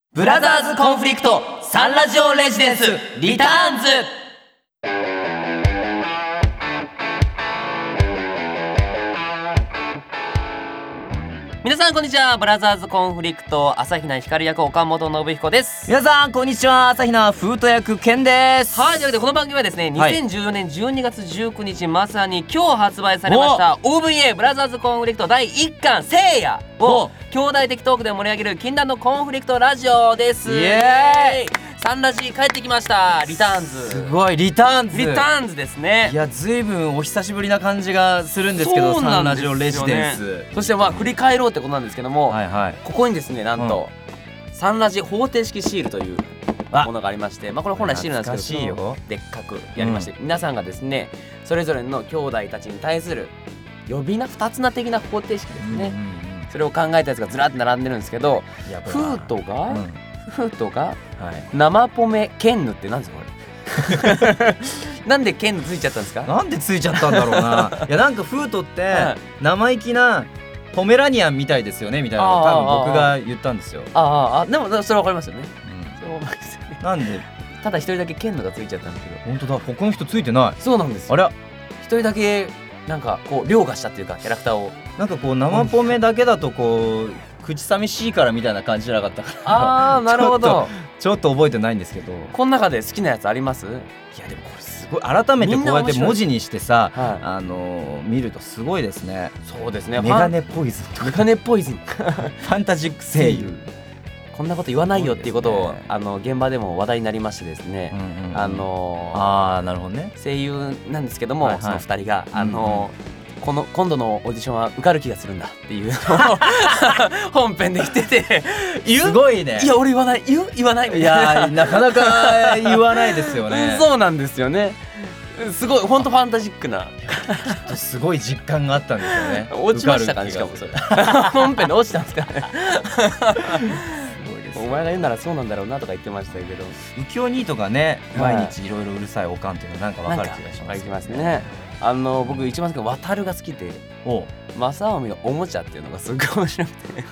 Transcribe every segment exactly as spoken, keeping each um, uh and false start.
ブラザーズコンフリクトサンラジオレジデンスリターンズ。皆さんこんにちは。ブラザーズコンフリクト朝比奈光役岡本信彦です。 皆さんこんにちは。朝比奈フート役ケンです。 はい、というわけでこの番組はですね、にせんじゅうよねんじゅうにがつじゅうくにち、まさに今日発売されました オーブイエー ブラザーズコンフリクトだいいっかんせいやを兄弟的トークで盛り上げる禁断のコンフリクトラジオです。 イエーイ。 サンラジ帰ってきました。リターンズ。 すごいリターンズ。 リターンズですね。 いや、ずいぶんお久しぶりな感じがするんですけど、サンラジオレジデンス。 そしてまあ振り返ろうってことなんですけども、 はいはい、 ここにですね、なんと、うん、サンラジ方程式シールというものがありまし、て、まあこれ本来シールなんですけど、でっかくやりまして、うん、皆さんがですねそれぞれの兄弟たちに対する呼び名二つ名的な方程式ですね、うんうんうん、それを考えたやつがずらっと並んでるんですけど、フートが、うん、フートが、はい、生ポメケンヌってなんですかこれなんでケンヌついちゃったんですか。 なんでついちゃったんだろうないや、なんかフートって生意気なポメラニアンみたいですよねみたいなのを多分僕が言ったんですよ。 ああ、でもそれわかりますよね、うん、それわかりますよね。 なんでただ一人だけケンヌがついちゃったんだけど。 本当だ、他の人ついてない。 そうなんですよ。 あれ、 一人だけなんかこう凌駕したっていうか、キャラクターをなんかこう生ポメだけだとこう口寂しいからみたいな感じじゃなかったからああ、なるほど。 ちょっと覚えてないんですけど、 この中で好きなやつあります？いやでもこれすごい、改めてこうやって文字にしてさ、はい、あのー、見るとすごいですね。 そうですね。 メガネポイズン、 メガネポイズンファンタジック声優。 こんなこと言わないよっていうことを、ね、あの現場でも話題になりましてですね、うんうんうん、あのー、 あー、なるほどね、 声優なんですけども、はいはい、そのふたりが、あのーうんうん、この今度のオーディションは受かる気がするんだっていうのを本編で言ってて、言う？ すごいね。 いや俺言わない、言う？言わないみたいな。 いやなかなか言わないですよねそうなんですよね。すごい本当ファンタジックなすごい実感があったんですよね。 落ちましたかね、しかもそれ本編で落ちたんですかねお前が言うならそうなんだろうなとか言ってましたけど、 右京ニートがね、毎日いろいろうるさいおかんっていうのはなんか分かる気がします、ね、 分かりますね。あの僕一番好きな渡るが好きで、お正臣のおもちゃっていうのがすごい面白くて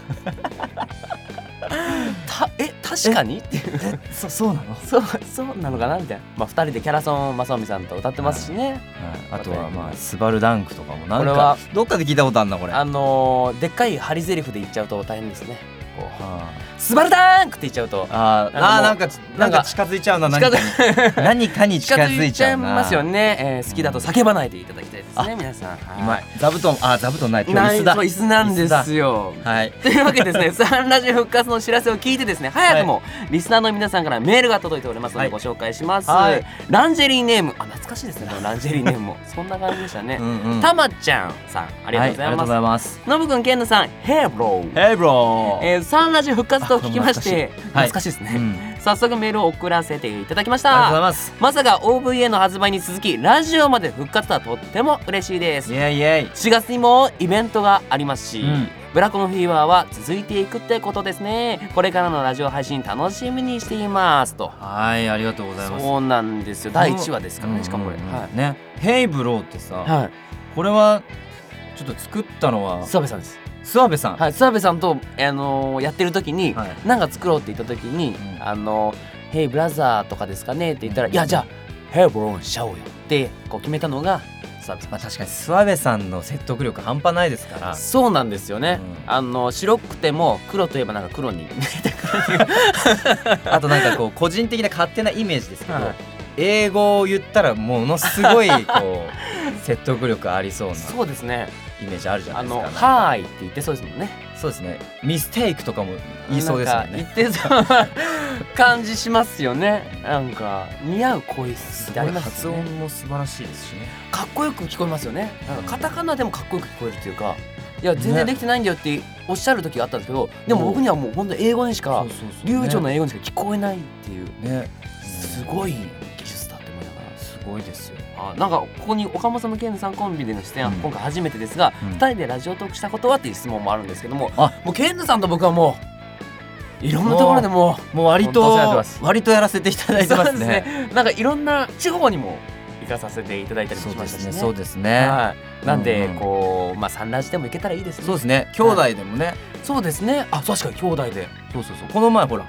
たえ確かにっていう、 そそうなのそうそうなのかなみたいな。まあふたりでキャラソン正臣さんと歌ってますしね、はいはい、 あとはまあスバルダンクとかもなんかどっかで聞いたことあるなこれ。 あのー、でっかい張りゼリフで言っちゃうと大変ですね。スバルダンクって言っちゃうと、 ああ、なんかなんか近づいちゃうな、何かに何かに近づいちゃうな。 近づいちゃいますよね、えー、好きだと叫ばないでいただきたいですね、皆さん。 うまい。座布団、あ座布団ない、今日椅子だ。 椅子なんですよ。はい。というわけでですね、サンラジ復活の知らせを聞いてですね、早くもリスナーの皆さんからメールが届いておりますのでご紹介します。はい、ランジェリーネーム、あ懐かしいですね、このランジェリーネームもそんな感じでしたね。たまちゃんさん、ありがとうございます。のぶくん、けんぬさん、ヘイブロー。 ヘイブロー。 サンラジ復活と聞きまして懐かしいですね、はい、うん、早速メールを送らせていただきました。 ありがとうございます。 まさか オーブイエー の発売に続きラジオまで復活とはとっても嬉しいです。 イエイイエイ。 しがつにもイベントがありますし、うん、ブラコンフィーバーは続いていくってことですね。これからのラジオ配信楽しみにしていますと。 はい、ありがとうございます。 そうなんですよ、だいいちわですからね、しかもこれ、うんうんうん、はい、ね、 ヘイブローってさ、はい、これはちょっと作ったのは諏訪部さんです。 諏訪部さん、 はい、諏訪部さんと、あのー、やってる時に、はい、なんか作ろうって言った時に、うん、あの「ヘイブラザーとかですかね?」って言ったら「いやじゃあヘイブローンしちゃおうよ」ってこう決めたのが諏訪部さん。 まあ、確かに諏訪部さんの説得力半端ないですから。 そうなんですよね、うん、あの白くても黒といえばなんか黒に見えてくるあとなんかこう個人的な勝手なイメージですけど、はい、英語を言ったらものすごいこう説得力ありそうなそうですねイメージあるじゃないですか。あのはーいって言ってそうですもんね。 そうですね。ミステイクとかも言いそうですよね。 言ってそう感じしますよね。なんか似合う声質ってありますよね。 発音も素晴らしいですしね。 かっこよく聞こえますよね。なんかカタカナでもかっこよく聞こえるっていうか、いや全然できてないんだよっておっしゃる時があったんですけど、でも僕にはもう本当英語にしか流暢な英語にしか聞こえないっていうね、すごい技術だって思いながら。 すごいですよ。 あ、なんかここに岡本さんのケンヌさんコンビでの出演は今回初めてですが、うん、ふたりでラジオトークしたことはっていう質問もあるんですけども、あ、もうケンヌさんと僕はもういろんなところでもうもう割と割とやらせていただいてますね。そうですね。 なんかいろんな地方にも行かさせていただいたりもしましたしね。 そうですね。 はい。なんでこうまあサンラジでも行けたらいいですね。 そうですね。兄弟でもね。 そうですね。あ、確かに兄弟で。 そうそうそう。この前ほら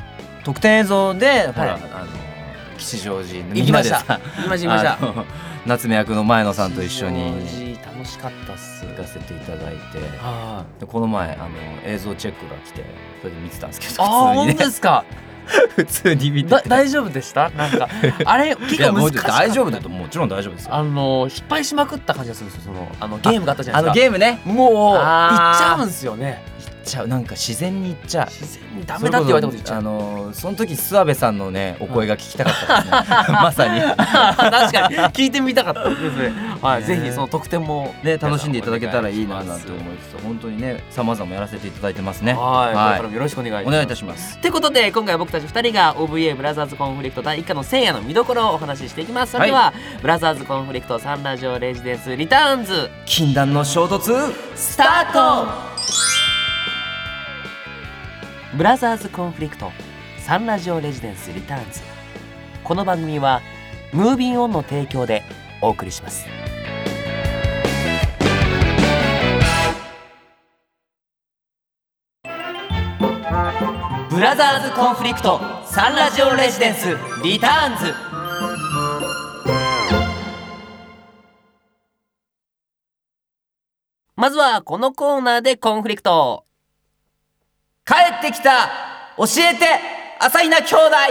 特典映像でほら、 はいあの吉祥寺行きました行きました行きましたあの夏目役の前野さんと一緒に吉祥寺楽しかったっす。 行かせていただいて、 はでこの前あの映像チェックが来てそれで見てたんですけど、 ああ本普通にね当ですか。 普通に見ててだ大丈夫でした？なんかあれ結いやもう構難しかった。 大丈夫だともちろん大丈夫ですよ。 あの失敗しまくった感じがするんですよ。そのあのゲームがあったじゃあないですか。 のゲームねもう行っちあーゃうんですよね。 行っちゃう、なんか自然に行っちゃう。 自然にダメだって言われたこと言っちゃう。 あのその時諏訪部さんのねお声が聞きたかったですねまさに確かに聞いてみたかったですね。はい、 ねぜひその特典もね楽しんでいただけたらいいなお願しますなんて思いつつ、本当にね様々やらせていただいてますね。 はい、 はいこれからもよろしくお願いします。 お願いいたします。 ということで今回は僕たちふたりが オーブイエー ブラザーズコンフリクトだいいっかの聖夜の見どころをお話ししていきます。それでは、ブラザーズコンフリクトサンラジオレジデンスリターンズ禁断の衝突スタート。ブラザーズコンフリクトサンラジオレジデンスリターンズ。この番組はムービンオンの提供でお送りします。ブラザーズコンフリクトサンラジオレジデンスリターンズ。まずはこのコーナーでコンフリクト。 帰ってきた教えて朝比奈兄弟。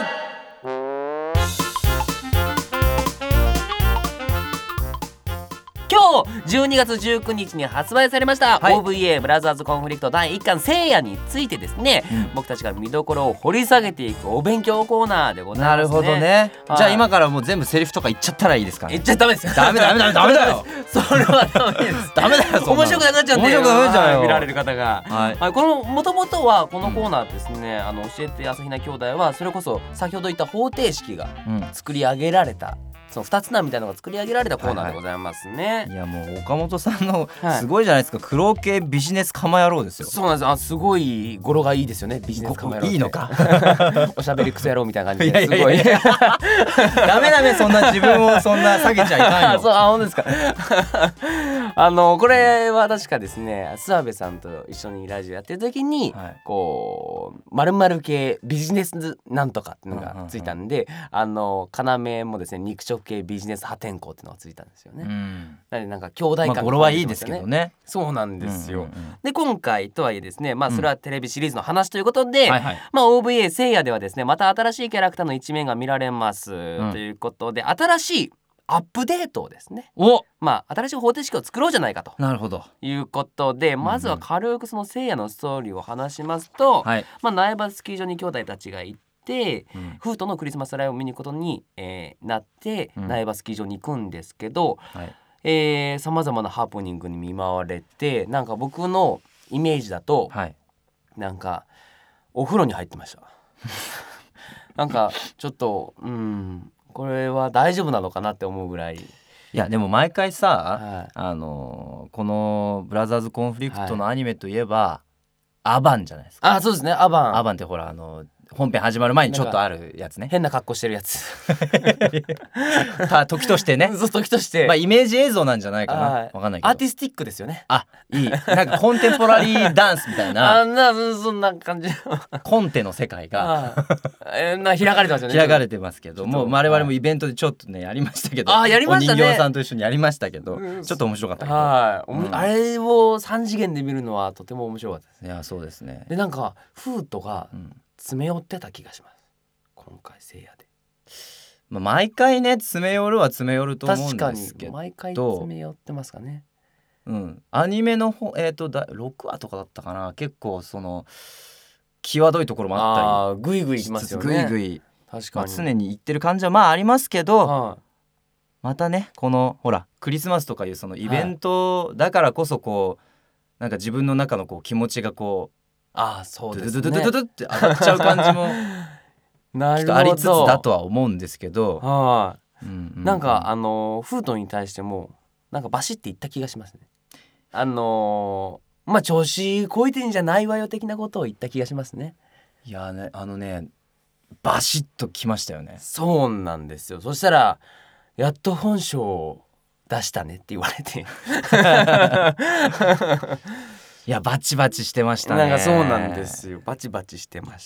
今日じゅうにがつじゅうくにちに発売されました、 はい、 オーブイエー ブラザーズコンフリクトだいいっかん聖夜についてですね、うん、僕たちが見どころを掘り下げていくお勉強コーナーでございますね。 なるほどね。じゃあ今からもう全部セリフとか言っちゃったらいいですかね。 言っちゃダメですよ。 ダメダメダメダメだよそれはダメです。 ダメだよ。 面白くなくなっちゃうんで。 面白くなくなっちゃうよ。 見られる方が、はいはい、この元々はこのコーナーですね、うん、あの教えて朝比奈兄弟はそれこそ先ほど言った方程式が作り上げられた、うんそのふたつなみたいなのが作り上げられたコーナーでございますね。はいはい、 いやもう岡本さんのすごいじゃないですか、はい、黒系ビジネスカマ野郎ですよ。 そうなんです。あすごい語呂がいいですよね。ビジネスカマ野郎っていいのかおしゃべりクソ野郎みたいな感じですごい。 いやいやいやダメダメそんな自分をそんな下げちゃいかんよ。 そうあ本当ですかあのこれは確かですね諏訪部さんと一緒にラジオやってる時に、はい、こう〇〇系ビジネスなんとかっていうのがついたんで、うんうんうん、あの要もですね肉食系ビジネス破天荒っていうのがついたんですよね。うん、なのでなんか兄弟感が、ね、まあ、 語呂はいいですけどね。 そうなんですよ。 うんうんうん、 で今回とはいえですねまあそれはテレビシリーズの話ということで、 うんはいはい、 まあ オーブイエー 聖夜ではですねまた新しいキャラクターの一面が見られます、うん、ということで新しいアップデートをですねおまあ新しい方程式を作ろうじゃないかとなるほどいうことでまずは軽くその聖夜のストーリーを話しますと、うんまあ、苗場スキー場に兄弟たちが行ってで、うん、フートのクリスマスライブを見に行くことに、えー、なって、うん、苗場スキー場に行くんですけどさまざまなハプニングに見舞われてなんか僕のイメージだと、はい、なんかお風呂に入ってましたなんかちょっとうんこれは大丈夫なのかなって思うぐらい。いやでも毎回さ、はい、あのこのブラザーズコンフリクトのアニメといえば、はい、アバンじゃないですか。 あそうですねアバンアバンってほらあの本編始まる前にちょっとあるやつね。 変な格好してるやつ時としてねそう時として、 まあ、イメージ映像なんじゃないかなわかんないけどアーティスティックですよね。 あいいなんかコンテンポラリーダンスみたいなあんなそんな感じコンテの世界がえー、な開かれてますよね。 開かれてますけども我々もイベントでちょっとねやりましたけどあやりましたね。 お人形さんと一緒にやりましたけど、うん、ちょっと面白かったけどはい、うん、あれをさん次元で見るのはとても面白かったです。 いやそうですね。 でなんかフートが詰め寄ってた気がします、うん、今回聖夜で、 まあ、毎回ね詰め寄るは詰め寄ると思うんですけど確かに毎回詰め寄ってますかね。 うん、アニメの方、えー、とだろくわとかだったかな結構その際どいところもあったりグイグイいきますよね。 グイグイ確かに、 まあ、常に言ってる感じはまあありますけど、 はい、 またねこのほらクリスマスとかいうそのイベントだからこそこう、はい、なんか自分の中のこう気持ちがこうあそうですねドゥドゥドゥドゥドゥって上がっちゃう感じもきっとありつつだとは思うんですけどはい、うんうんうん、なんかあのフートに対してもなんかバシッていった気がしますね。あのー、まあ調子こいてんじゃないわよ的なことを言った気がしますね。 いやねあのねバシッときましたよね。 そうなんですよ。そしたらやっと本性を出したねって言われていやバチバチしてましたね。 なんかそうなんですよバチバチしてました。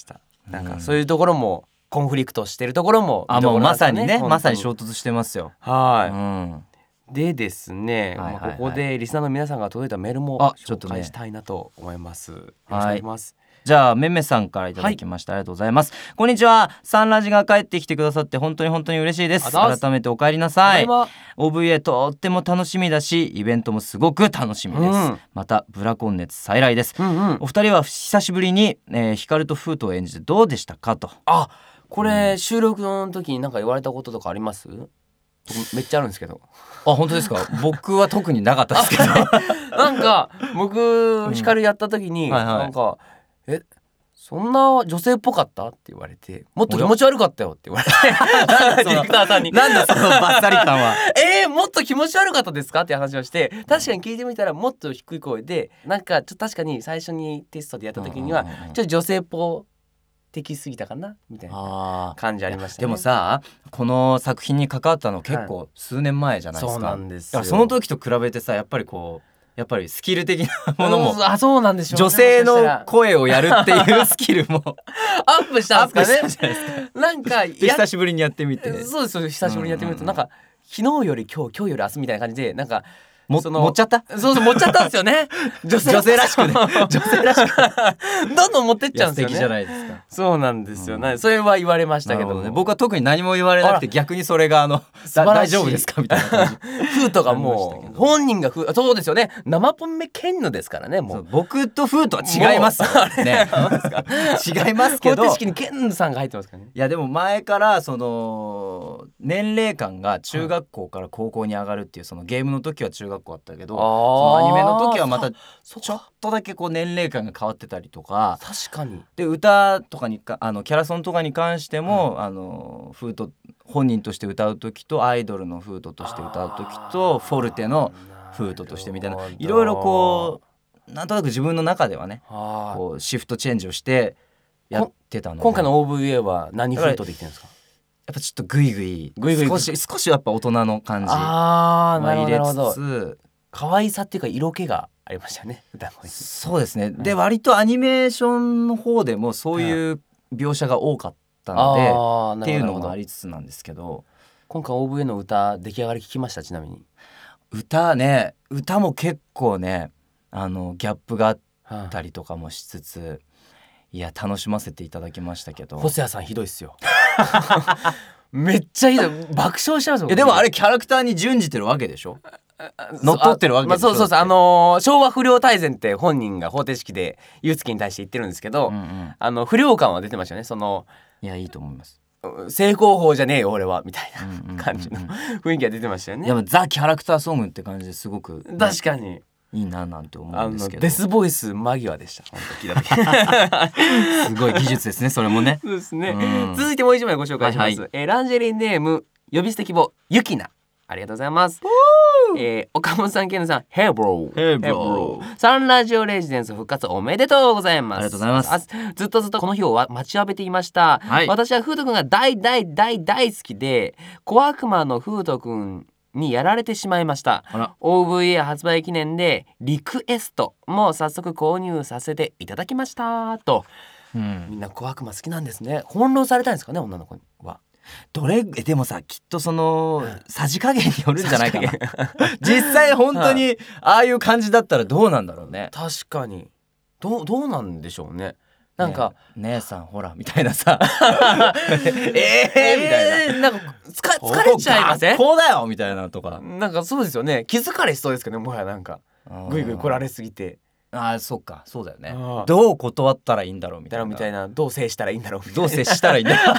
なんかそういうところもコンフリクトしてるところも、 あもうまさにねまさにし衝突してますよ。 はい、 うん、 でですね、 はいはいはいまあ、ここでリスナーの皆さんが届いたメールもあちょっとね紹介したいなと思います。よろしくお願いします。 じゃあめめさんからいただきました、はい、ありがとうございます。こんにちは。サンラジが帰ってきてくださって本当に本当に嬉しいです。改めてお帰りなさい。 オーブイエー とっても楽しみだしイベントもすごく楽しみです、うん、またブラコン熱再来です、うんうん、お二人は久しぶりに、えー、ヒカルとフートを演じてどうでしたかと。 あこれ、うん、収録の時に何か言われたこととかあります？めっちゃあるんですけど。 あ本当ですか？僕は特になかったですけどなんか僕ヒカルやった時に、うんはいはい、なんかえそんな女性っぽかったって言われて、もっと気持ち悪かったよって言われてディレクターさんになんだそのバッサリ感はえー、もっと気持ち悪かったですかって話をして、確かに聞いてみたらもっと低い声で、なんかちょっと確かに最初にテストでやった時にはちょっと女性っぽ的すぎたかなみたいな感じありましたね。 でもさこの作品に関わったの結構数年前じゃないですか、 はい、そうなんですよ。 だからその時と比べてさやっぱりこうやっぱりスキル的なものも、 うん、あそうなんでしょうね、 女性の声をやるっていうスキルもアップしたんですかね。なんか久しぶりにやってみて、 そうです久しぶりにやってみると、なんか昨日より今日今日より明日みたいな感じでなんかもその持っちゃったそうそう持っちゃったんですよね女性女性らしくね女性らしくどんどん持ってっちゃうんですよね。 素敵じゃないですか。 そうなんですよ、うん、それは言われましたけど、 ね、僕は特に何も言われなくて逆にそれがあの大丈夫ですかみたいな感じフートがもう本人がフーそうですよね、生ポンメケンヌですからね。もう僕とフートは違いますね違いますけど方程式にケンヌさんが入ってますからね。 いやでも前からその年齢感が中学校から高校に上がるっていう、そのゲームの時は中学校あったけど、そのアニメの時はまたちょっとだけこう年齢感が変わってたりとか、 確かにで歌とかにかあのキャラソンとかに関しても、うん、あのフート本人として歌う時とアイドルのフートとして歌う時とフォルテのフートとしてみたいな、いろいろこうなんとなく自分の中ではねこうシフトチェンジをしてやってたので、 今回の オーブイエー は何フートできてるんですか？ やっぱちょっとグイグイグイグイ少し少しやっぱ大人の感じあー、 入れなるほどつつ可愛さっていうか色気がありましたね歌声。 そうですね、うん、で割とアニメーションの方でもそういう描写が多かったので、はい、っていうのもありつつなんですけど、 今回 オーブイエー の歌出来上がり聞きました？ちなみに歌ね歌も結構ねあのギャップがあったりとかもしつつ、はあ、いや楽しませていただきましたけど、 細谷さんひどいっすよめっちゃいい爆笑しちゃいますよ。 いやでもあれキャラクターに準じてるわけでしょ、乗っ取ってるわけでしょ、まあ、 そうそうそう、あのー、昭和不良大全って本人が方程式でゆうつきに対して言ってるんですけど、うんうん、あの不良感は出てましたよね。そのいやいいと思います、 正攻法じゃねえよ俺はみたいな感じの雰囲気が出てましたよね。 いやザ・キャラクターソングって感じですごく確かにいいななんて思うんですけど、 デスボイス間際でした本当聞いた時すごい技術ですねそれもね。 そうですね、うん、続いてもう一枚ご紹介します、はいはい、えー、ランジェリーネーム呼び捨て希望ゆきな、ありがとうございます。えー、岡本さん、ケンヌさん、ヘイブロー、 ヘイブロー、 サンラジオレジデンス復活おめでとうございます。 ありがとうございます。 ずっとずっとこの日を待ちわびていました、はい、私はフート君が大大大大好きで、小悪魔のフート君にやられてしまいました。 オーブイエー 発売記念でリクエストも早速購入させていただきましたと、うん、みんな小悪魔好きなんですね。翻弄されたんですかね女の子は。 どれでもさきっとそのさじ加減によるんじゃないかな実際本当にああいう感じだったらどうなんだろうね。 確かにどう、どうなんでしょうね。なんか、 ね、姉さんほらみたいなさえーみたいな、なんかつか疲れちゃいません？ こうだよみたいなとか、 なんかそうですよね。気づかれしそうですけどね、もはやなんかグイグイ来られすぎて。 ああそうかそうだよね。どう断ったらいいんだろうみたいなみたいな、どう制したらいいんだろうみたいな、 どう接したらいいんだろう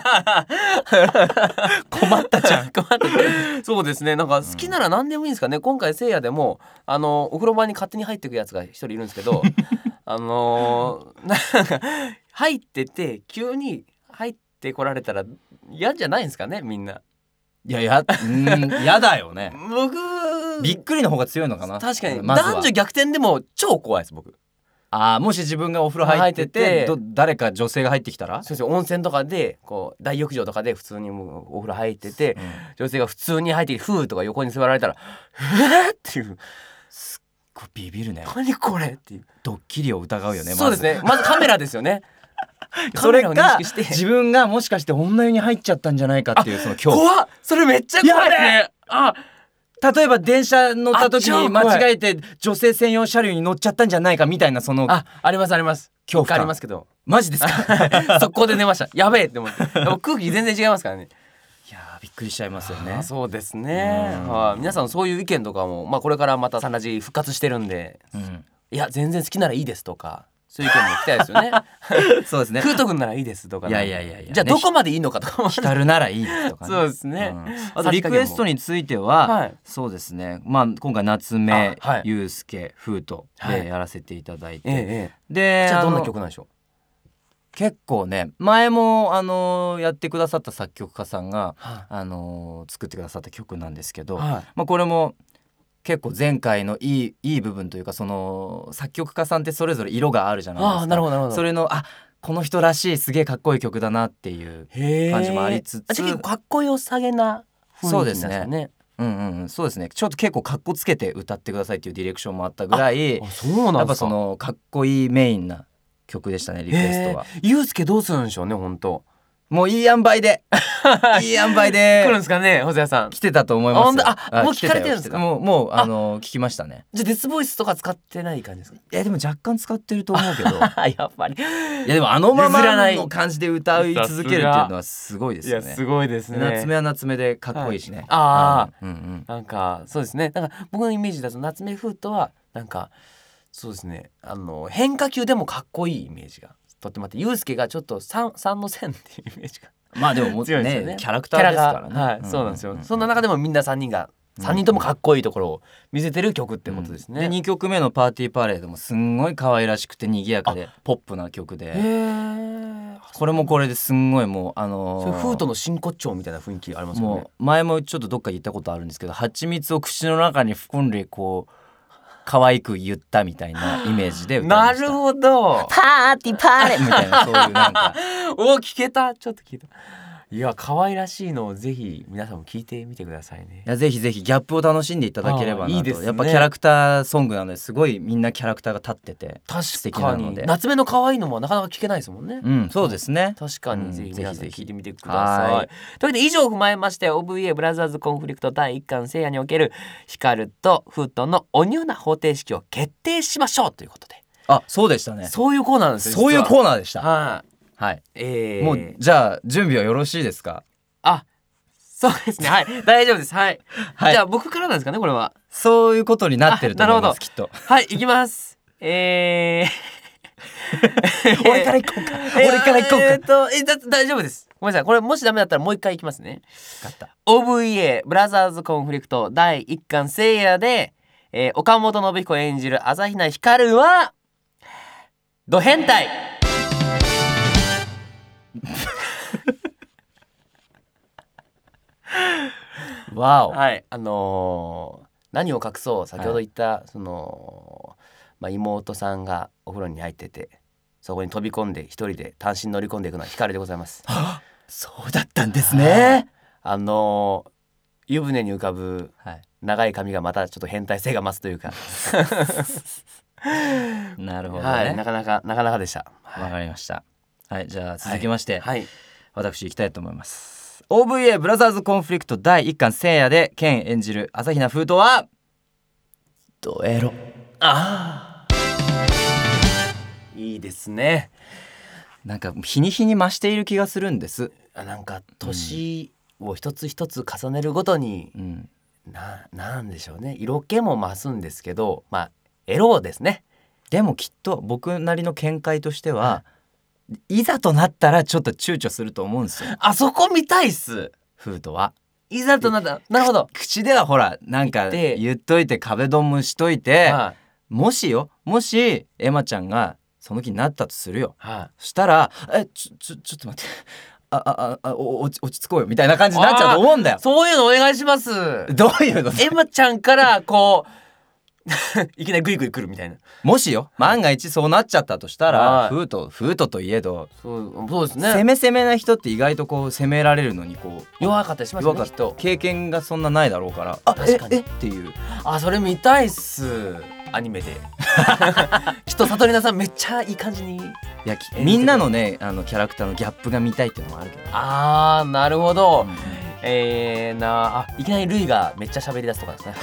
困ったじゃん困ったそうですね。なんか好きなら何でもいいんですかね、うん、今回せいやでもあのお風呂場に勝手に入ってくやつが一人いるんですけどあのー、なんか入ってて急に入ってこられたら嫌じゃないんですかねみんな。 いややうん嫌だよね僕びっくりの方が強いのかな。 確かに、ま、男女逆転でも超怖いです僕。 あもし自分がお風呂入ってて、入っててど誰か女性が入ってきたら、 そうです。温泉とかでこう大浴場とかで普通にもうお風呂入ってて、うん、女性が普通に入ってきてフーとか横に座られたらえーっていうすっごいビビるね。 何これっていうドッキリを疑うよね。 そうですね。まずカメラですよねそれカメラを認か識して自分がもしかして女湯に入っちゃったんじゃないかっていうその恐怖。 怖っ、それめっちゃ怖いですね。あ、 例えば電車乗った時に間あ超怖い違えて女性専用車両に乗っちゃったんじゃないかみたいなそのあ、ありますあります。 恐怖感ありますけど、 マジですか？ 速攻で寝ました。やべえって思って。でも空気全然違いますからね。 いやーびっくりしちゃいますよね。 あ、そうですね。 うんはい、皆さんそういう意見とかも、まあこれからまたサンラジ復活してるんで、 うん、 いや全然好きならいいですとか、そういう意見も聞きたいですよね。 そうですね。 風斗くんならいいですとか、ね、 いやいやいやいや、 じゃあどこまでいいのかとかも、 浸るならいいですとか、ね、 そうですね、 うん、あとリクエストについては、はい、そうですね、まあ今回夏目、はい、ゆうすけ、風斗でやらせていただいて、はい、ええ、でじゃあどんな曲なんでしょう。 結構ね、前もあのやってくださった作曲家さんが、はい、あの作ってくださった曲なんですけど、はい、まあ、これも結構前回のいい、いい部分というか、その作曲家さんってそれぞれ色があるじゃないですか。 あ、なるほどなるほど。 それのあこの人らしいすげえかっこいい曲だなっていう感じもありつつ、 あ、じゃあ結構かっこよさげな雰囲気なんですね。そうですね。 うんうん、そうですね。ちょっと結構かっこつけて歌ってくださいっていうディレクションもあったぐらい、 あ、そうなんですか。 やっぱそのかっこいいメインな曲でしたね、リクエストは。 ゆうすけどうするんでしょうね、本当。 もういい塩梅でいい塩梅で来るんですかね、細谷さん。 来てたと思いますよ。 あ、あ、もう聞かれてるんですか。 もうもうあの聞きましたね。 じゃあデスボイスとか使ってない感じですか。 いやでも若干使ってると思うけどやっぱり。いやでもあのままの感じで歌い続けるっていうのはすごいですよね。 いやすごいですね。 夏目は夏目でかっこいいしね、はい、 ああ、うんうん、なんかそうですね。なんか僕のイメージだと夏目風斗はなんかそうですね、あの変化球でもかっこいいイメージがとってもあって、ゆうすけがちょっと三三の線っていうイメージがまあでももちろんね、ね、キャラクターですからね。 はい、そうなんですよ。そんな中でもみんなさんにんがさんにんともかっこいいところを見せてる曲ってことですね。 うん、でにきょくめのパーティーパレードもすんごい可愛らしくて賑やかでポップな曲で、これもこれですんごいもうあのー、 それフートの真骨頂みたいな雰囲気ありますよね。 もう前もちょっとどっか言ったことあるんですけど、蜂蜜を口の中に含んでこう可愛く言ったみたいなイメージで歌いました。 なるほど。 パーティーパレードみたいなそういうなんかお聞けた、ちょっと聞いた。いや可愛らしいのをぜひ皆さんも聞いてみてくださいね。 いやぜひぜひギャップを楽しんでいただければなと。 いいですね、 やっぱキャラクターソングなのですごいみんなキャラクターが立ってて素敵なので、 夏目の可愛いのもなかなか聞けないですもんね。 うん、そうですね。 確かに、うん、ぜひ皆さん聞いてみてください。というわけで以上を踏まえまして オーブイエー ブラザーズコンフリクトだいいっかん聖夜におけるヒカルとフートのおニューな方程式を決定しましょうということで。 あ、そうでしたね。 そういうコーナーなんですよ。 そういうコーナーでした。 はい、 はい、 えー、 もうじゃあ準備はよろしいですか。 あ、そうですね、はい大丈夫です、はい、はい、じゃあ僕からなんですかね、これは。 そういうことになってると思います、きっと。 はい、行きます。えー俺から行こうか俺から行こうか。 えー、っとえだ大丈夫です、ごめんなさい。これもしダメだったらもう一回行きますね。 分かった。 オーブイエー ブラザーズコンフリクトだいいっかん聖夜で、えー、岡本信彦演じる朝比奈光はド変態わお。 はい、あのー、何を隠そう、先ほど言った、はい、その、まあ、妹さんがお風呂に入っててそこに飛び込んで一人で単身乗り込んでいくのは光でございます。 そうだったんですね。 あのー、湯船に浮かぶ長い髪がまたちょっと変態性が増すというかなるほどね、 はい、なかなかなかなかでした。 わかりました。はい、じゃあ続きまして、 はいはい、 私行きたいと思います。 オーブイエー ブラザーズコンフリクトだいいっかん聖夜でケン演じる朝比奈風斗はドエロ。 あー、いいですね。 なんか日に日に増している気がするんです。 なんか年を一つ一つ重ねるごとに、 うん、 な, なんでしょうね、色気も増すんですけど、まあエロですね。 でもきっと僕なりの見解としては、うん、いざとなったらちょっと躊躇すると思うんですよ。 あそこ見たいっす。 風斗はいざとなったら、なるほど。 口ではほらなんか言っといて壁ドンもしといて、はい、もしよもしエマちゃんがその気になったとするよ、はい、そしたらえちょちょちょっと待ってあああお落ち落ち着こうよみたいな感じになっちゃうと思うんだよ。 そういうのお願いします。 どういうの。 エマちゃんからこういきなりグイグイ来るみたいな。 もしよ万が一そうなっちゃったとしたら、フートフートといえどそう、そうですね、 攻め攻めな人って意外とこう攻められるのにこう弱かったりしますよね、きっと。 経験がそんなないだろうから、あ確かにええっていう。 あ、それ見たいっす。 アニメできっと悟りなさんめっちゃいい感じに、いやみんなのねあのキャラクターのギャップが見たいっていうのもあるけど、 あーなるほど、 うんえー、なあいきなりルイがめっちゃ喋り出すとかですね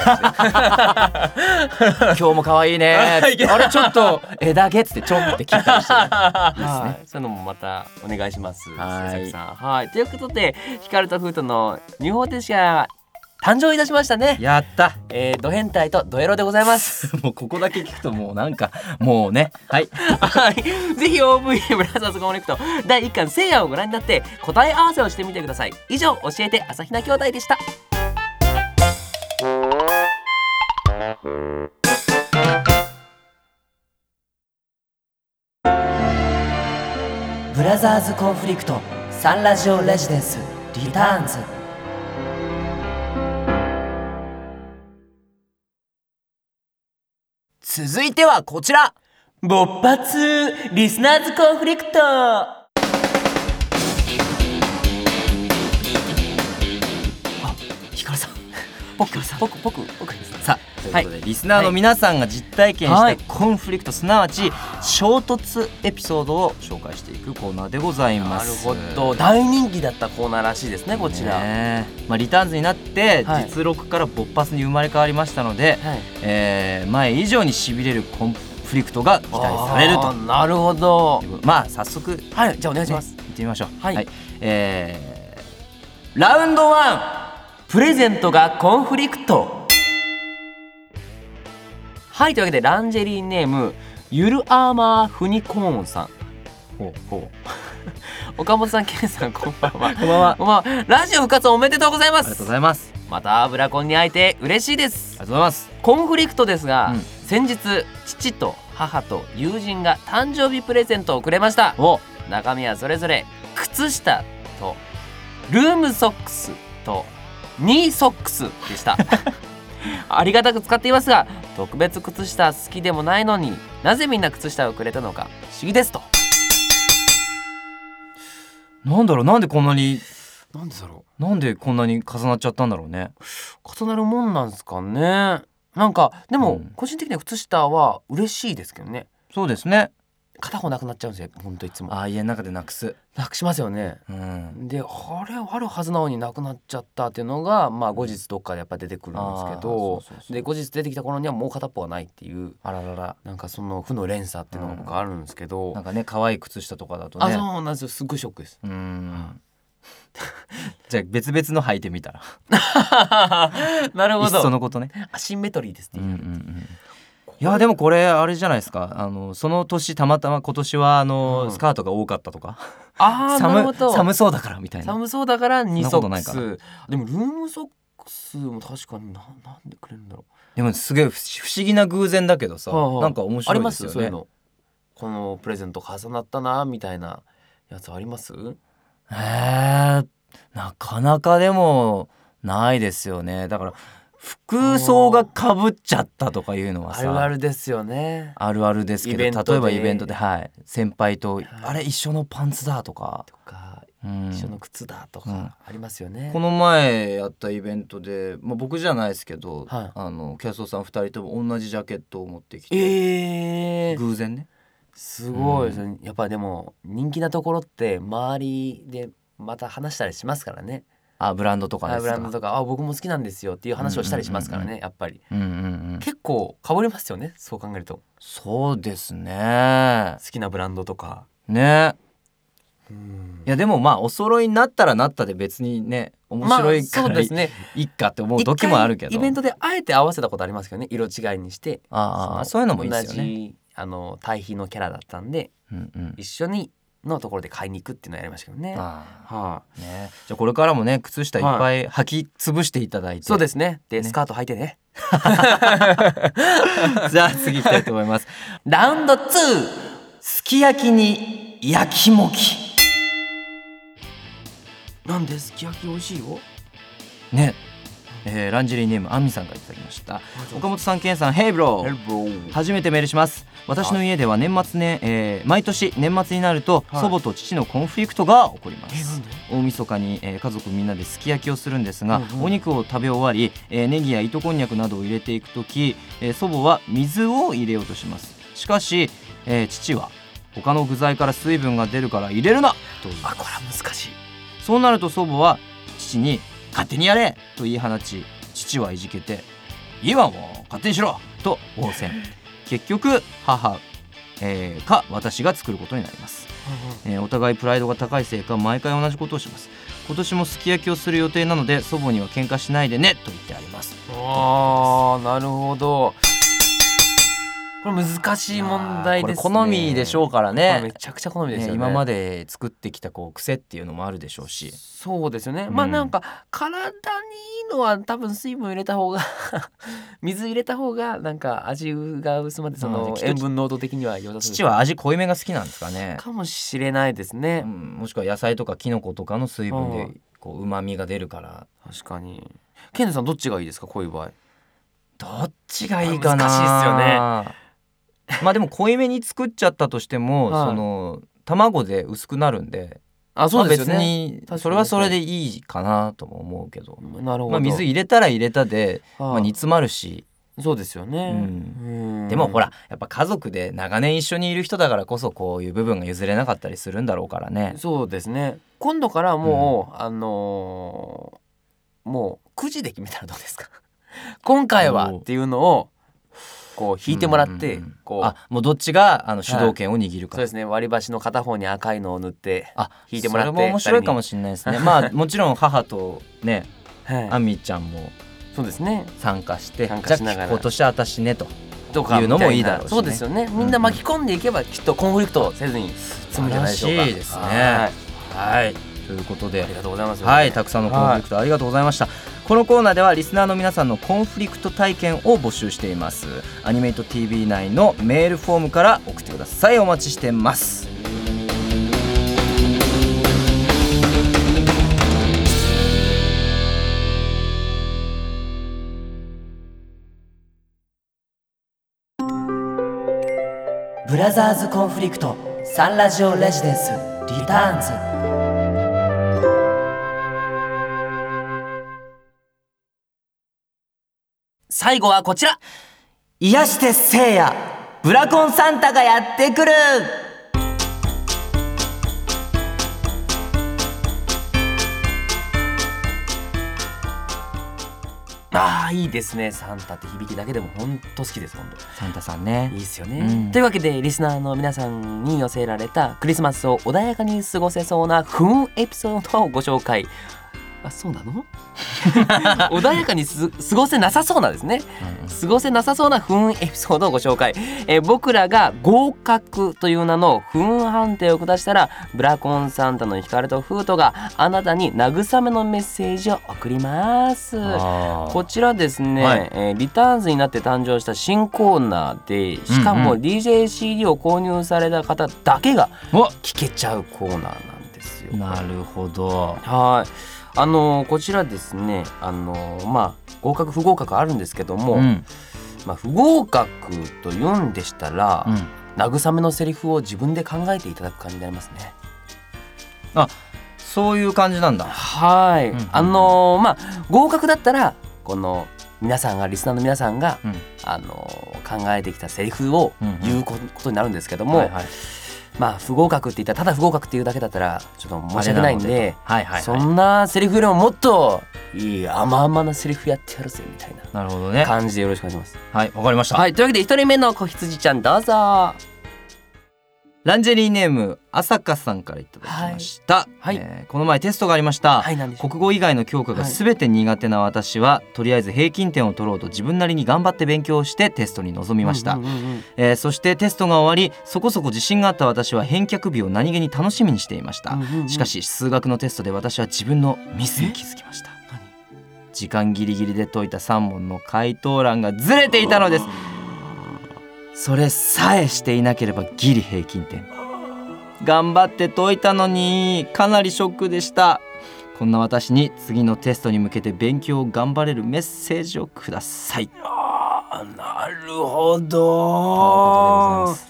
今日も可愛いねあれちょっと枝毛っつってちょんって切ったりしてるはい、そういうのもまたお願いします。 はいさん、はい、ということでヒカルとフートのニューホーテシア誕生いたしましたね。 やった、 えー、ド変態とドエロでございますもうここだけ聞くともうなんかもうねはいはい、ぜひ オーブイエー ブラザーズコネクトだいいっかんせいやをご覧になって答え合わせをしてみてください。以上教えて朝比奈兄弟でした。ブラザーズコンフリクトサンラジオレジデンスリターンズ。続いてはこちら、勃発リスナーズコンフリクト。あ、ヒカルさん、僕僕僕僕ですね。 さあということで、はい、リスナーの皆さんが実体験したコンフリクト、はい、すなわち衝突エピソードを紹介していくコーナーでございます。 なるほど、大人気だったコーナーらしいですねこちら。 ね、まあ、リターンズになって実録から勃発に生まれ変わりましたので、はい、えー、前以上にしびれるコンフリクトが期待されると。 なるほど。 まあ早速、 はい、じゃあお願いします。 ね、行ってみましょう。 はい、はい、 えー、ラウンドワン、 プレゼントがコンフリクト。はい、というわけでランジェリーネームゆるアーマーフニコーンさん。ほうほう岡本さん、ケンさん、こんばんは。 こんばんは。 こんばんは。ラジオ復活おめでとうございます。 ありがとうございます。 またブラコンに会えて嬉しいです。 ありがとうございます。 コンフリクトですが、うん、先日父と母と友人が誕生日プレゼントをくれました。お中身はそれぞれ靴下とルームソックスとニーソックスでしたありがたく使っていますが、特別靴下好きでもないのになぜみんな靴下をくれたのか不思議ですと。 なんだろう、なんでこんなになんでだろうなんでこんなに重なっちゃったんだろうね。 重なるもんなんですかね。なんかでも、うん、個人的には靴下は嬉しいですけどね。 そうですね。 片方なくなっちゃうんですよ、ほんといつも。 ああ、家の中でなくすなくしますよね、うん、であれあるはずなのになくなっちゃったっていうのが、まあ、後日どっかでやっぱ出てくるんですけど、で後日出てきた頃にはもう片っぽがないっていう、 あららら、 なんかその負の連鎖っていうのが僕あるんですけど、 うん、なんかね、可愛い靴下とかだとね。 あ、そうなんですよ、すっごいショックです。うん、 じゃあ別々の履いてみたらなるほど、 いっそのことね、 アシンメトリーですっていう、うんうんうん、 いやでもこれあれじゃないですか、あのその年たまたま今年はあの、うん、スカートが多かったとか、 あー、 寒なるほど、 寒そうだからみたいな、 寒そうだからにソックス。でもルームソックスも確かに な, なんでくれるんだろう。 でもすげえ不思議な偶然だけどさ、はあはあ、なんか面白いですよね。ありますそういうの。このプレゼント重なったなみたいなやつあります？ えー、なかなかでもないですよね。だから服装がかぶっちゃったとかいうのはさ、 あるあるですよね。 あるあるですけど、例えばイベントで、はい、先輩と、はい、あれ一緒のパンツだとかとか、うん、一緒の靴だとか、うん、ありますよね。 この前やったイベントで、まあ、僕じゃないですけど、はい、あのキャストさんふたりとも同じジャケットを持ってきて、えー、偶然ね、 すごいですね、うん、やっぱでも人気なところって周りでまた話したりしますからね。 あ、ブランドとかですか。 ブランドとか、あ、僕も好きなんですよっていう話をしたりしますからね、うんうんうんうん、やっぱり、うんうんうん、結構被りますよね、そう考えると。 そうですね、 好きなブランドとかね。うん、いやでもまあお揃いになったらなったで別にね、面白いから、まあ、そうですね、いっかって思う時もあるけど、 イベントであえて合わせたことありますけどね、色違いにして。 ああ、そういうのもいいですよね。 同じあの対比のキャラだったんで、うんうん、一緒にのところで買いに行くっていうのをやりましたけどね。あ、 はあ、ね、じゃあこれからもね、靴下いっぱい履き潰していただいて、 そうですね。で、ね、スカート履いてねじゃあ次いきたいと思いますラウンドツー、 すき焼きに焼きもき。なんですき焼き美味しいよね。 えー、ランジェリーネームアンミさんからいただきました。岡本さん、ケンさん、ヘイブロー、初めてメールします。私の家では年末ね、えー、毎年年末になると、はい、祖母と父のコンフリクトが起こります。大晦日に、えー、家族みんなですき焼きをするんですが、うんうん、お肉を食べ終わり、えー、ネギや糸こんにゃくなどを入れていくとき、えー、祖母は水を入れようとします。しかし、えー、父は他の具材から水分が出るから入れるなと言います。 あ、これは難しい。 そうなると祖母は父に勝手にやれと言い放ち、父はいじけていいわもう勝手にしろと応戦。結局母、えー、か私が作ることになります。えー、お互いプライドが高いせいか毎回同じことをします。今年もすき焼きをする予定なので、祖母には喧嘩しないでねと言ってあります。 あー、なるほど。これ難しい問題ですね。 これ好みでしょうからね。 めちゃくちゃ好みですよね。 今まで作ってきたこう癖っていうのもあるでしょうし。 そうですよね、うん、まあなんか体にいいのは多分水分入れた方が水入れた方がなんか味が薄まって、その塩分濃度的には良さそうです。 父は味濃いめが好きなんですかね。 かもしれないですね、 うん、もしくは野菜とかキノコとかの水分でこう旨味が出るから。 確かに。ケンネさんどっちがいいですか、こういう場合。 どっちがいいかな。 難しいですよね。 まあでも濃いめに作っちゃったとしても、はい、その卵で薄くなるんで、 あ、そうですよね、 まあ、別にそれはそれでいいかなとも思うけど、 なるほど、 まあ、水入れたら入れたで、 はあ、 まあ、煮詰まるし。 そうですよね、 うんうん、でもほらやっぱ家族で長年一緒にいる人だからこそこういう部分が譲れなかったりするんだろうからね。 そうですね。今度からもう、うん、あのー、もうくじで決めたらどうですか今回はっていうのをこう引いてもらって、うんうんうん、こうあ、もうどっちがあの主導権を握るか、 はい、そうですね。割り箸の片方に赤いのを塗って引いてもらって、 それも面白いかもしれないですねまあもちろん母とね、はい、アミちゃんもそうですね参加して参加しながら、 じゃあ今年私ねというのもいいだろうし、ね、 そうですよね。みんな巻き込んでいけばきっとコンフリクトせずに済むんじゃないでしょうか。 素晴らしいですね。はい、はい、ということでありがとうございます、ね、 はい、たくさんのコンフリクトありがとうございました。このコーナーではリスナーの皆さんのコンフリクト体験を募集しています。アニメイト ティーブイ 内のメールフォームから送ってください。お待ちしてます。 ブラザーズコンフリクトサンラジオレジデンスリターンズ。 最後はこちら。 癒してせいや、ブラコンサンタがやってくる。 ああ、いいですね。サンタって響きだけでも本当好きです。本当サンタさんね、 いいですよね、うん、というわけでリスナーの皆さんに寄せられたクリスマスを穏やかに過ごせそうな不運エピソードをご紹介。あ、そうなの穏やかにす過ごせなさそうなですね、うん、過ごせなさそうな不運エピソードをご紹介。えー、僕らが合格という名の不運判定を下したら、ブラコンサンタのヒカルとフートがあなたに慰めのメッセージを送ります。こちらですね、はい、えー、リターンズになって誕生した新コーナーで、しかも ディージェーシーディー を購入された方だけが聞けちゃうコーナーなんですよ。 なるほど。 はい、あのー、こちらですね、あのー、まあ合格不合格あるんですけども、うん、まあ、不合格というんでしたら、うん、慰めのセリフを自分で考えていただく感じになりますね。 あ、そういう感じなんだ。 はい、うんうん、あのー、まあ合格だったらこの皆さんがリスナーの皆さんが、うん、あのー、考えてきたセリフを言うことになるんですけども、うんうん、はいはい、まあ不合格って言ったらただ不合格っていうだけだったらちょっと申し訳ないんで、はいはいはい、そんなセリフよりももっといい甘々なセリフやってやるぜみたいな、なるほどね、感じでよろしくお願いします。 はい、わかりました。 はい、というわけでひとりめの子羊ちゃんどうぞ。 ランジェリーネーム朝香さんからいただきました、はいはい、えー、この前テストがありました、はい、国語以外の教科が全て苦手な私は、はい、とりあえず平均点を取ろうと自分なりに頑張って勉強してテストに臨みました、うんうんうんうん、えー、そしてテストが終わりそこそこ自信があった私は返却日を何気に楽しみにしていました、うんうんうん、しかし数学のテストで私は自分のミスに気づきました。時間ギリギリで解いたさん問の回答欄がずれていたのです。それさえしていなければギリ平均点。頑張って解いたのにかなりショックでした。 こんな私に次のテストに向けて勉強を頑張れるメッセージをください。 あー、なるほど。 ということでございます。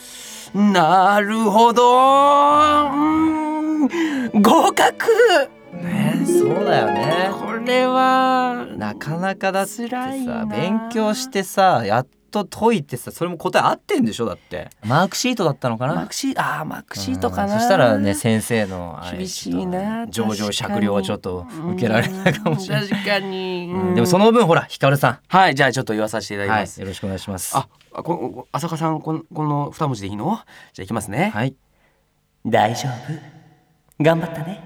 なるほど。うーん、合格ね、そうだよね。 これはなかなかだって辛いな。 さ、勉強してさ、やっと解いてさ、それも答え合ってんでしょ。だってマークシートだったのかな。 マークシート、あーマークシートかな。 そしたらね、先生のあれ厳しいな、 上場酌量はちょっと受けられないかもしれない。 確かに、 うん、でもその分ほら、ヒカルさん、 はい、じゃあちょっと言わさせていただきます、 はい、よろしくお願いします。 あ、こ浅香さん、このこの二文字でいいの？じゃあいきますね。 はい。 大丈夫、頑張ったね。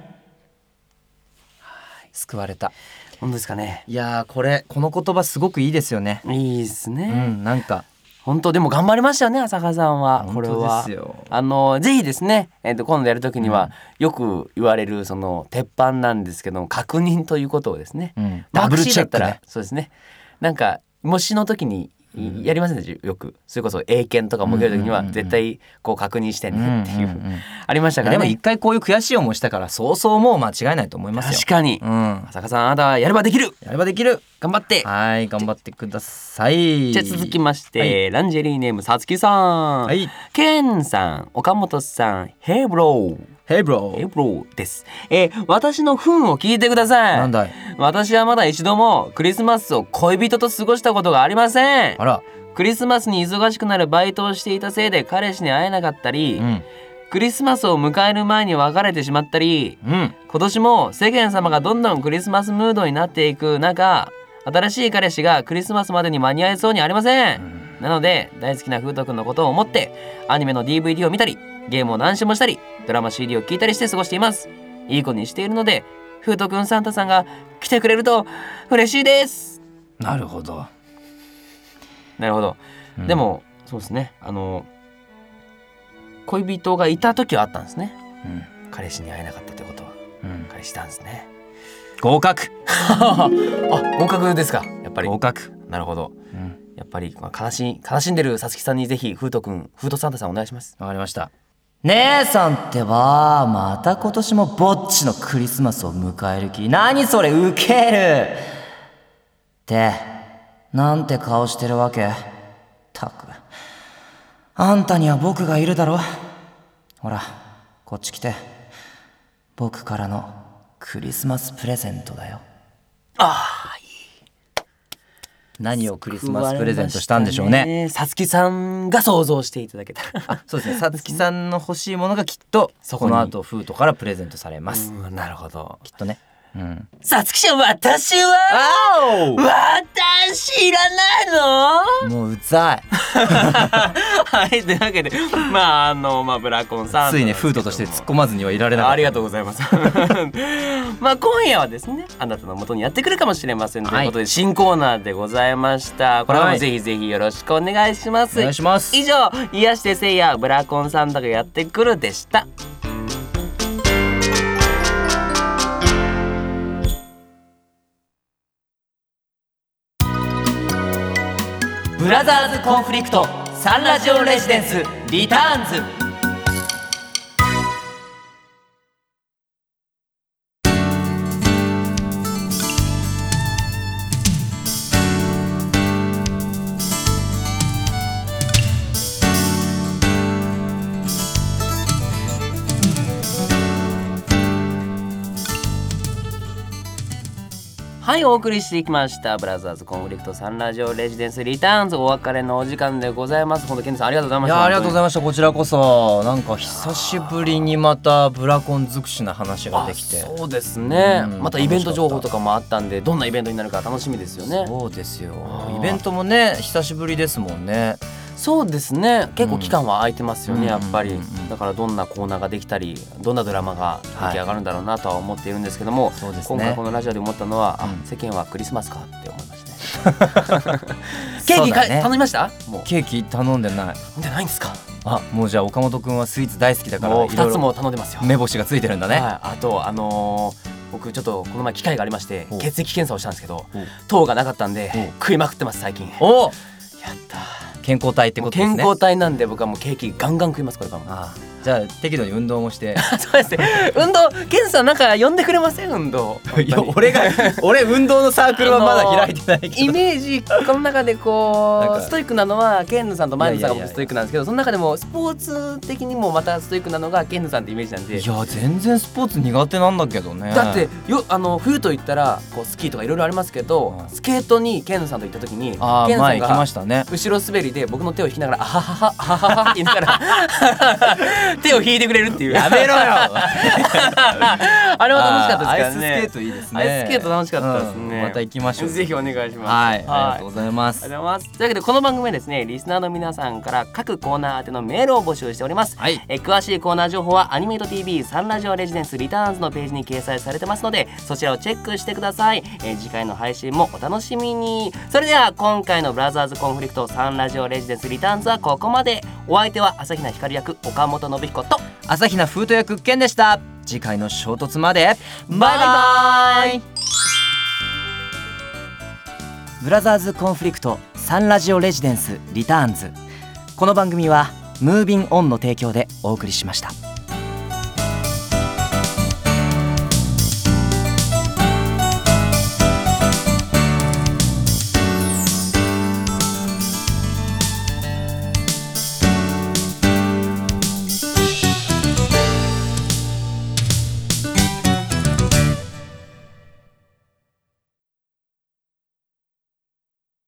救われた。 本当ですかね。 いやー、これこの言葉すごくいいですよね。 いいですね、 うん、なんか本当でも頑張りましたよね、浅香さんは。これは本当ですよ。 あのぜひですね、えー、と今度やるときには、 うん、 よく言われるその鉄板なんですけども、確認ということをですね、 うん、 ダブルチェックマークシートだったね。そうですね。なんか模試の時にやりませんでした？よくそれこそ英検とかも受ける時には絶対こう確認してねっていう、 うんうんうん、 ありましたからね。 でも一回こういう悔しい思いしたから、そうそうもう間違いないと思いますよ。 確かに、 うん、 浅香さん、あなたはやればできる。 やればできる。 頑張って。 はい、頑張ってください。 じゃあ続きまして、はい、ランジェリーネームさつきさん、 はい、 ケンさん、岡本さん、ヘイブローヘイブローヘイブローです、えー、私の糞を聞いてください。 なんだい。 私はまだ一度もクリスマスを恋人と過ごしたことがありません。 あら。 クリスマスに忙しくなるバイトをしていたせいで彼氏に会えなかったり、うん、クリスマスを迎える前に別れてしまったり、うん、今年も世間様がどんどんクリスマスムードになっていく中、新しい彼氏がクリスマスまでに間に合いそうにありません、うん、なので大好きな風斗くんのことを思ってアニメの ディーブイディー を見たり、ゲームを何周もしたり、ドラマ シーディー を聞いたりして過ごしています。いい子にしているので、風斗くんサンタさんが来てくれると嬉しいです。 なるほど、 なるほど、うん、でもそうですね、あの恋人がいた時はあったんですね、うん、彼氏に会えなかったってことは、うん、彼氏いたんですね。 合格あ、合格ですか。やっぱり合格。 なるほど、うん、やっぱり悲し悲しんでるさつきさんにぜひ風斗くん、風斗サンタさんお願いします。 わかりました。 姉さんってば、また今年もぼっちのクリスマスを迎える気？何それ、ウケるってなんて顔してるわけ。たく、あんたには僕がいるだろ。ほらこっち来て、僕からのクリスマスプレゼントだよ。 ああ、いい。 何をクリスマスプレゼントしたんでしょうね。 さつきさんが想像していただけたあ、そうですね、さつきさんの欲しいものがきっとこの後フートからプレゼントされます。 うん、なるほど、 きっとね。 さつきちゃん、私は私いらないの？ もううざいはい、というわけで、まああのまあブラコンさんついね、フードとして突っ込まずにはいられなかった。 ありがとうございますまあ今夜はですね、あなたの元にやってくるかもしれません、はい、ということで新コーナーでございました。これもぜひぜひよろしくお願いします。 お願いします。 以上、癒してせいやブラコンサンタがやってくるでした。 ブラザーズコンフリクトサンラジオレジデンスリターンズ。 はい、お送りしてきましたブラザーズコンフリクトサンラジオレジデンスリターンズ、お別れのお時間でございます。本当ケンさんありがとうございました。 いや、ありがとうございました。こちらこそ、なんか久しぶりにまたブラコン尽くしな話ができて。 そうですね、 うん、 またイベント情報とかもあったんで、どんなイベントになるか楽しみですよね。 そうですよ、イベントもね久しぶりですもんね。 そうですね、結構期間は空いてますよね、うん、やっぱり、 うんうんうん、 だからどんなコーナーができたり、どんなドラマが出来上がるんだろうなとは思っているんですけども、はい、今回このラジオで思ったのは、うん、あ、世間はクリスマスかって思いましたねケーキか、ね、頼みました？もうケーキ頼んでない。 頼んでないんですか？ あ、もうじゃあ岡本くんはスイーツ大好きだからもうふたつも頼んでますよ。 目星がついてるんだね、 はい、あとあのー、僕ちょっとこの前機会がありまして血液検査をしたんですけど糖がなかったんで食いまくってます最近。 お、やった、 健康体ってことですね。 健康体なんで僕はもうケーキガンガン食いますこれからも。 あじゃあ適度に運動もしてそうですね。運動、ケンさんなんか呼んでくれません？運動。 いや俺が俺運動のサークルはまだ開いてないけど、 イメージこの中でこなんかうストイックなのはケンヌさんとマイルさんがいやいやいやストイックなんですけど、その中でもスポーツ的にもまたストイックなのがケンヌさんってイメージなんで。 いや全然スポーツ苦手なんだけどね。 だってよ、あの冬と言ったらこうスキーとかいろいろありますけど、 うんスケートにケンヌさんと行った時に、 あー前行きケンヌさんがましたね。 後ろ滑りで僕の手を引きながらあははははははって言いながら手を引いてくれるっていう。 やめろよあれは楽しかったですからね。 アイススケートいいですね。 アイススケート楽しかったですね、 うんまた行きましょう。 ぜひお願いします。 はい、ありがとうございます。 ありがとうございます。というわけでこの番組はですね、リスナーの皆さんから各コーナー宛てのメールを募集しております。 はい、 え詳しいコーナー情報はアニメイト ティーブイ サンラジオレジデンスリターンズのページに掲載されてますので、そちらをチェックしてください。えー次回の配信もお楽しみに。それでは今回のブラザーズコンフリクトサンラジオレジデンスリターンズはここまで。お相手は朝比奈ひかる役岡本信彦と朝比奈風斗役健でした。次回の衝突までバイバイ。 ブラザーズコンフリクトサンラジオレジデンスリターンズ。この番組はムービンオンの提供でお送りしました。